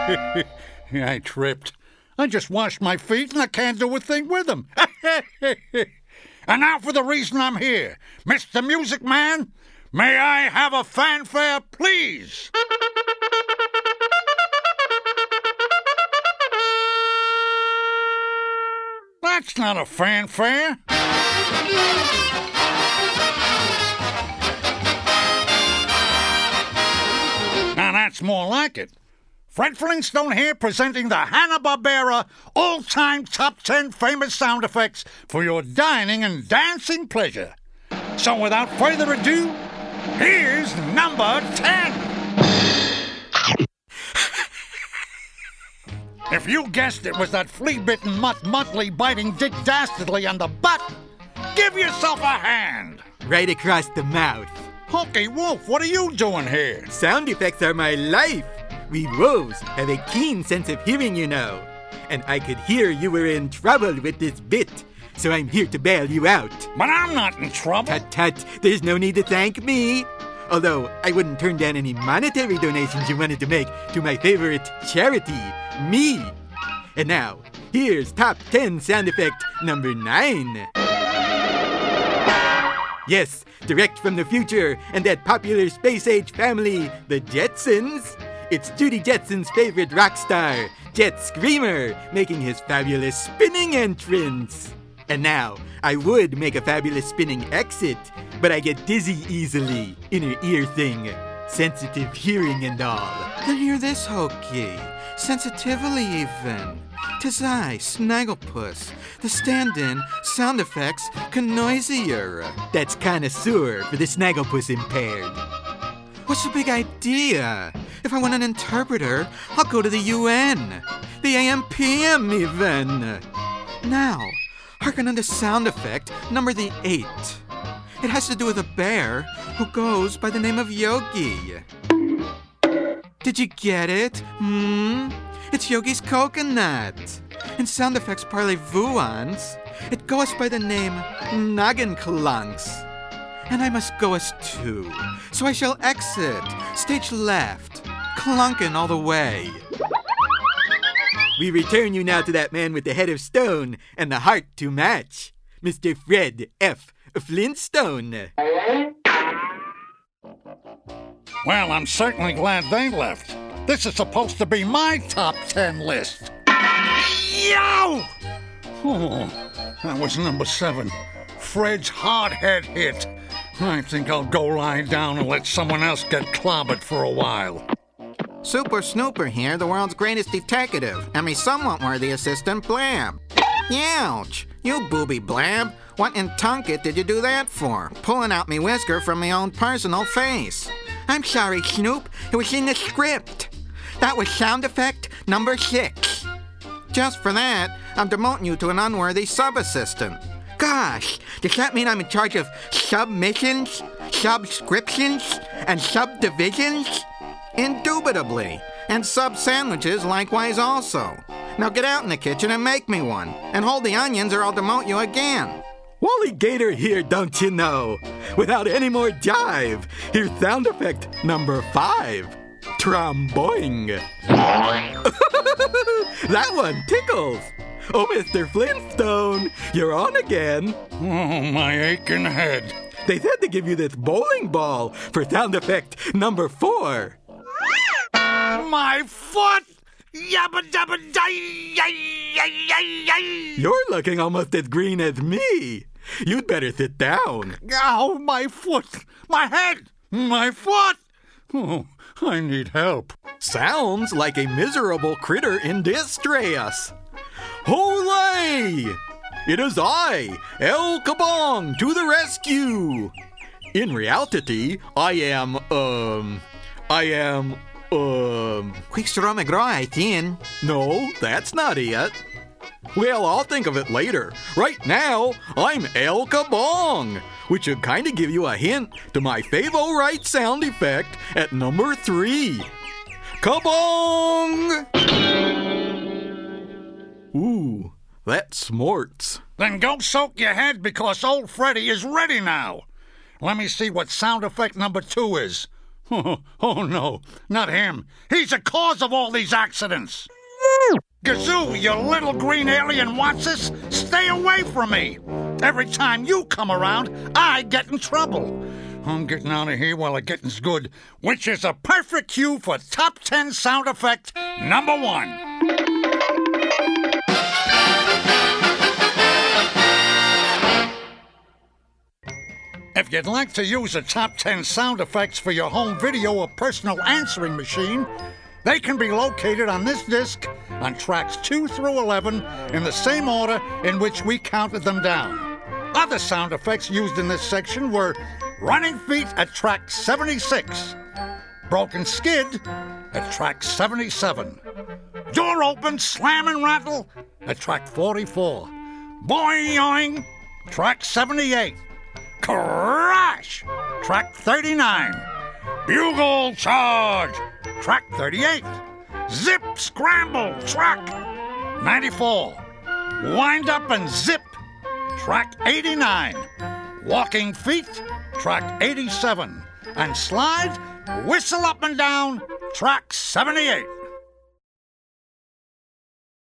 I tripped. I just washed my feet and I can't do a thing with them. And now for the reason I'm here. Mr. Music Man, may I have a fanfare, please? That's not a fanfare. Now that's more like it. Fred Flintstone here presenting the Hanna-Barbera all-time top 10 famous sound effects for your dining and dancing pleasure. So without further ado, here's number 10. If you guessed it was that flea-bitten mutt-muttly biting Dick Dastardly on the butt, give yourself a hand. Right across the mouth. Honky Wolf, what are you doing here? Sound effects are my life. We wolves have a keen sense of hearing, you know. And I could hear you were in trouble with this bit, so I'm here to bail you out. But I'm not in trouble. Tut, there's no need to thank me. Although I wouldn't turn down any monetary donations you wanted to make to my favorite charity, me. And now, here's top 10 sound effect number 9. Yes, direct from the future and that popular space-age family, the Jetsons. It's Judy Jetson's favorite rock star, Jet Screamer, making his fabulous spinning entrance. And now, I would make a fabulous spinning exit, but I get dizzy easily. Inner ear thing. Sensitive hearing and all. Then hear this, Hokey. Sensitively even. 'Tis I, Snagglepuss, the stand-in, sound effects, connoisier. That's connoisseur for the Snagglepuss impaired. What's the big idea? If I want an interpreter, I'll go to the UN. The AMPM even. Now, hearken on the sound effect, number the 8. It has to do with a bear who goes by the name of Yogi. Did you get it? It's Yogi's coconut. In sound effects parlez-vous-ons, it goes by the name Noggin Clunks. And I must go as 2, so I shall exit, stage left, clunkin' all the way. We return you now to that man with the head of stone and the heart to match, Mr. Fred F. Flintstone. Well, I'm certainly glad they left. This is supposed to be my top 10 list. Yow! Oh, that was number 7. Fred's hard head hit. I think I'll go lie down and let someone else get clobbered for a while. Super Snooper here, the world's greatest detective, and me somewhat worthy assistant, Blab. Youch! You booby Blab! What in Tunket did you do that for? Pulling out me whisker from me own personal face. I'm sorry, Snoop. It was in the script. That was sound effect number 6. Just for that, I'm demoting you to an unworthy sub-assistant. Gosh, does that mean I'm in charge of submissions, subscriptions, and subdivisions? Indubitably. And sub-sandwiches likewise also. Now get out in the kitchen and make me one. And hold the onions or I'll demote you again. Wally Gator here, don't you know? Without any more jive, here's sound effect number 5. Tromboing. That one tickles. Oh, Mr. Flintstone, you're on again. Oh, my aching head. They said to give you this bowling ball for sound effect number 4. My foot! Yabba dabba You're looking almost as green as me. You'd better sit down. Oh, my foot! My head! My foot! Oh, I need help. Sounds like a miserable critter in distress. Olay! It is I, El Kabong, to the rescue! In reality, I am, Quickstraw McGraw, I think. No, that's not it. Well, I'll think of it later. Right now, I'm El Kabong, which should kind of give you a hint to my favorite sound effect at number 3. Kabong! Ooh, that smarts. Then go soak your head because old Freddy is ready now. Let me see what sound effect number 2 is. Oh, no, not him. He's the cause of all these accidents. Gazoo, you little green alien what's this? Stay away from me. Every time you come around, I get in trouble. I'm getting out of here while the getting's good, which is a perfect cue for Top 10 sound effect number 1. If you'd like to use the top 10 sound effects for your home video or personal answering machine, they can be located on this disc on tracks 2 through 11 in the same order in which we counted them down. Other sound effects used in this section were running feet at track 76, broken skid at track 77, door open, slam and rattle at track 44, boing, track 78, crash, track 39, bugle charge, track 38, zip scramble, track 94, wind up and zip, track 89, walking feet, track 87, and slide, whistle up and down, track 78.